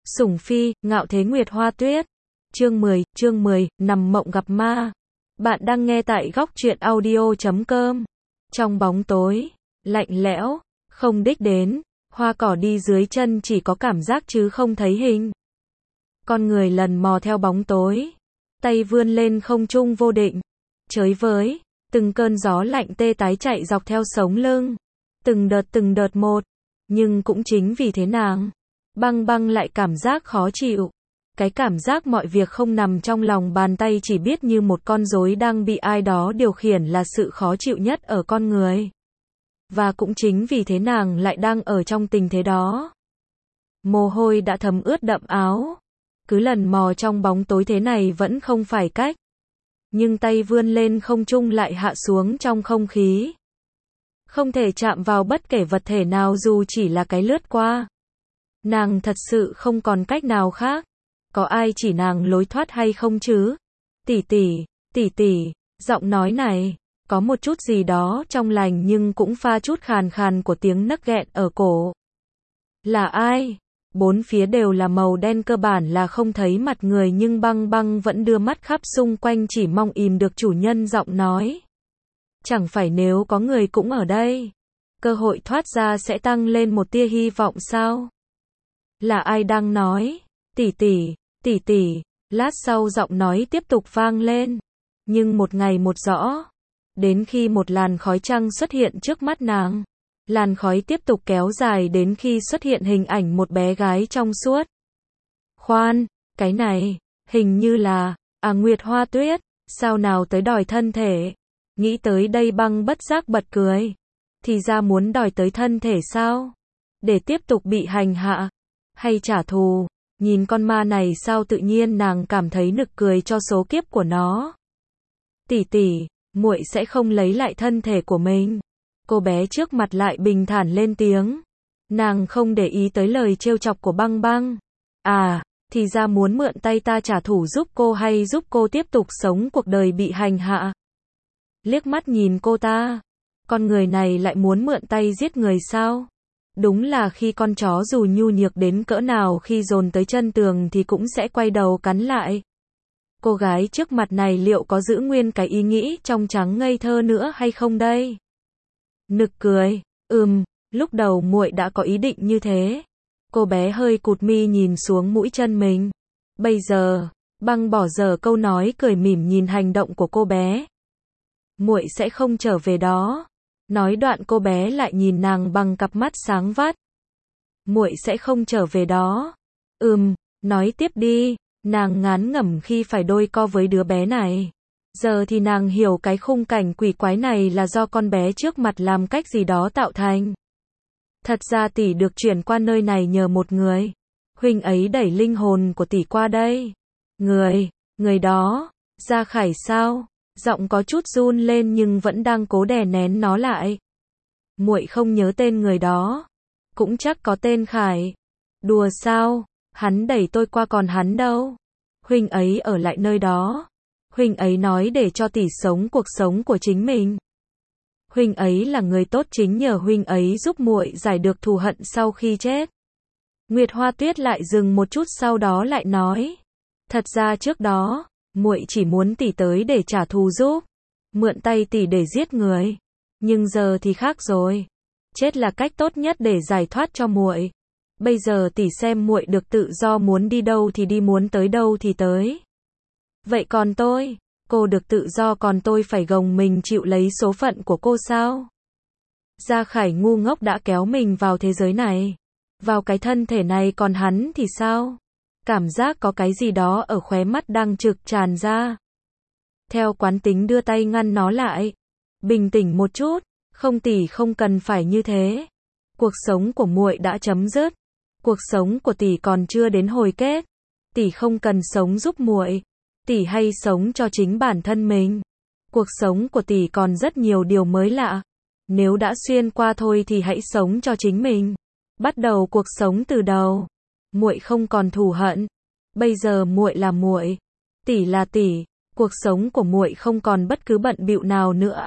Sủng Phi, Ngạo Thế Nguyệt Hoa Tuyết. Chương 10, nằm mộng gặp ma. Bạn đang nghe tại góc truyện audio.com. Trong bóng tối, lạnh lẽo, không đích đến, hoa cỏ đi dưới chân chỉ có cảm giác chứ không thấy hình. Con người lần mò theo bóng tối, tay vươn lên không trung vô định. Chới với, từng cơn gió lạnh tê tái chạy dọc theo sống lưng. Từng đợt một. Nhưng cũng chính vì thế nàng băng lại cảm giác khó chịu. Cái cảm giác mọi việc không nằm trong lòng bàn tay, chỉ biết như một con rối đang bị ai đó điều khiển là sự khó chịu nhất ở con người. Và cũng chính vì thế nàng lại đang ở trong tình thế đó. Mồ hôi đã thấm ướt đậm áo. Cứ lần mò trong bóng tối thế này vẫn không phải cách. Nhưng tay vươn lên không trung lại hạ xuống trong không khí. Không thể chạm vào bất kể vật thể nào dù chỉ là cái lướt qua. Nàng thật sự không còn cách nào khác. Có ai chỉ nàng lối thoát hay không chứ? Tỷ, giọng nói này, có một chút gì đó trong lành nhưng cũng pha chút khàn khàn của tiếng nấc nghẹn ở cổ. Là ai? Bốn phía đều là màu đen, cơ bản là không thấy mặt người, nhưng băng vẫn đưa mắt khắp xung quanh chỉ mong im được chủ nhân giọng nói. Chẳng phải nếu có người cũng ở đây, cơ hội thoát ra sẽ tăng lên một tia hy vọng sao? Là ai đang nói? Tỷ. Lát sau giọng nói tiếp tục vang lên. Nhưng một ngày một rõ. Đến khi một làn khói trăng xuất hiện trước mắt nàng. Làn khói tiếp tục kéo dài đến khi xuất hiện hình ảnh một bé gái trong suốt. Khoan, cái này, hình như là, Nguyệt Hoa Tuyết, sao nào tới đòi thân thể. Nghĩ tới đây băng bất giác bật cười. Thì ra muốn đòi tới thân thể sao? Để tiếp tục bị hành hạ, hay trả thù? Nhìn con ma này sao tự nhiên nàng cảm thấy nực cười cho số kiếp của nó. Tỷ, muội sẽ không lấy lại thân thể của mình. Cô bé trước mặt lại bình thản lên tiếng. Nàng không để ý tới lời trêu chọc của băng. Thì ra muốn mượn tay ta trả thù giúp cô hay giúp cô tiếp tục sống cuộc đời bị hành hạ. Liếc mắt nhìn cô ta. Con người này lại muốn mượn tay giết người sao? Đúng là khi con chó dù nhu nhược đến cỡ nào khi dồn tới chân tường thì cũng sẽ quay đầu cắn lại. Cô gái trước mặt này liệu có giữ nguyên cái ý nghĩ trong trắng ngây thơ nữa hay không đây? Nực cười. Lúc đầu muội đã có ý định như thế. Cô bé hơi cụt mi nhìn xuống mũi chân mình. Bây giờ, băng bỏ dở câu nói cười mỉm nhìn hành động của cô bé. Muội sẽ không trở về đó. Nói đoạn cô bé lại nhìn nàng bằng cặp mắt sáng vắt. Muội sẽ không trở về đó. Nói tiếp đi. Nàng ngán ngẩm khi phải đôi co với đứa bé này. Giờ thì nàng hiểu cái khung cảnh quỷ quái này là do con bé trước mặt làm cách gì đó tạo thành. Thật ra tỷ được chuyển qua nơi này nhờ một người. Huynh ấy đẩy linh hồn của tỷ qua đây. Người đó, Gia Khải sao? Giọng có chút run lên nhưng vẫn đang cố đè nén nó lại. Muội không nhớ tên người đó. Cũng chắc có tên Khải. Đùa sao? Hắn đẩy tôi qua còn hắn đâu? Huynh ấy ở lại nơi đó. Huynh ấy nói để cho tỷ sống cuộc sống của chính mình. Huynh ấy là người tốt, chính nhờ huynh ấy giúp muội giải được thù hận sau khi chết. Nguyệt Hoa Tuyết lại dừng một chút sau đó lại nói. Thật ra trước đó, muội chỉ muốn tỷ tới để trả thù giúp. Mượn tay tỷ để giết người. Nhưng giờ thì khác rồi. Chết là cách tốt nhất để giải thoát cho muội. Bây giờ tỷ xem muội được tự do, muốn đi đâu thì đi, muốn tới đâu thì tới. Vậy còn tôi, cô được tự do còn tôi phải gồng mình chịu lấy số phận của cô sao? Gia Khải ngu ngốc đã kéo mình vào thế giới này, vào cái thân thể này, còn hắn thì sao? Cảm giác có cái gì đó ở khóe mắt đang trực tràn ra. Theo quán tính đưa tay ngăn nó lại. Bình tĩnh một chút, không tỷ không cần phải như thế. Cuộc sống của muội đã chấm dứt. Cuộc sống của tỷ còn chưa đến hồi kết. Tỷ không cần sống giúp muội. Tỷ hay sống cho chính bản thân mình. Cuộc sống của tỷ còn rất nhiều điều mới lạ. Nếu đã xuyên qua thôi thì hãy sống cho chính mình. Bắt đầu cuộc sống từ đầu. Muội không còn thù hận. Bây giờ muội là muội. Tỷ là tỷ. Cuộc sống của muội không còn bất cứ bận bịu nào nữa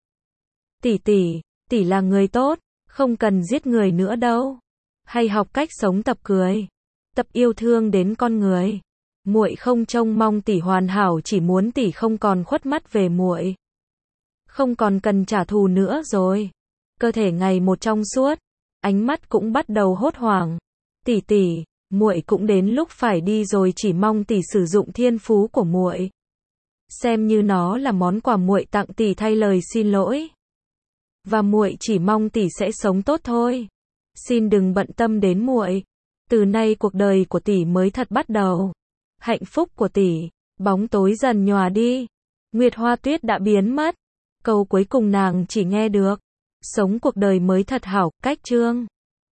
Tỷ là người tốt. Không cần giết người nữa đâu. Hay học cách sống tập cười. tập yêu thương đến con người. Muội không trông mong tỷ hoàn hảo, chỉ muốn tỷ không còn khuất mắt về muội. Không còn cần trả thù nữa rồi. Cơ thể ngày một trong suốt, ánh mắt cũng bắt đầu hốt hoảng. Tỷ tỷ, muội cũng đến lúc phải đi rồi, chỉ mong tỷ sử dụng thiên phú của muội. Xem như nó là món quà muội tặng tỷ thay lời xin lỗi. Và muội chỉ mong tỷ sẽ sống tốt thôi. Xin đừng bận tâm đến muội. Từ nay cuộc đời của tỷ mới thật bắt đầu. Hạnh phúc của tỷ. Bóng tối dần nhòa đi. Nguyệt Hoa Tuyết đã biến mất. Câu cuối cùng nàng chỉ nghe được. Sống cuộc đời mới thật hảo. Cách chương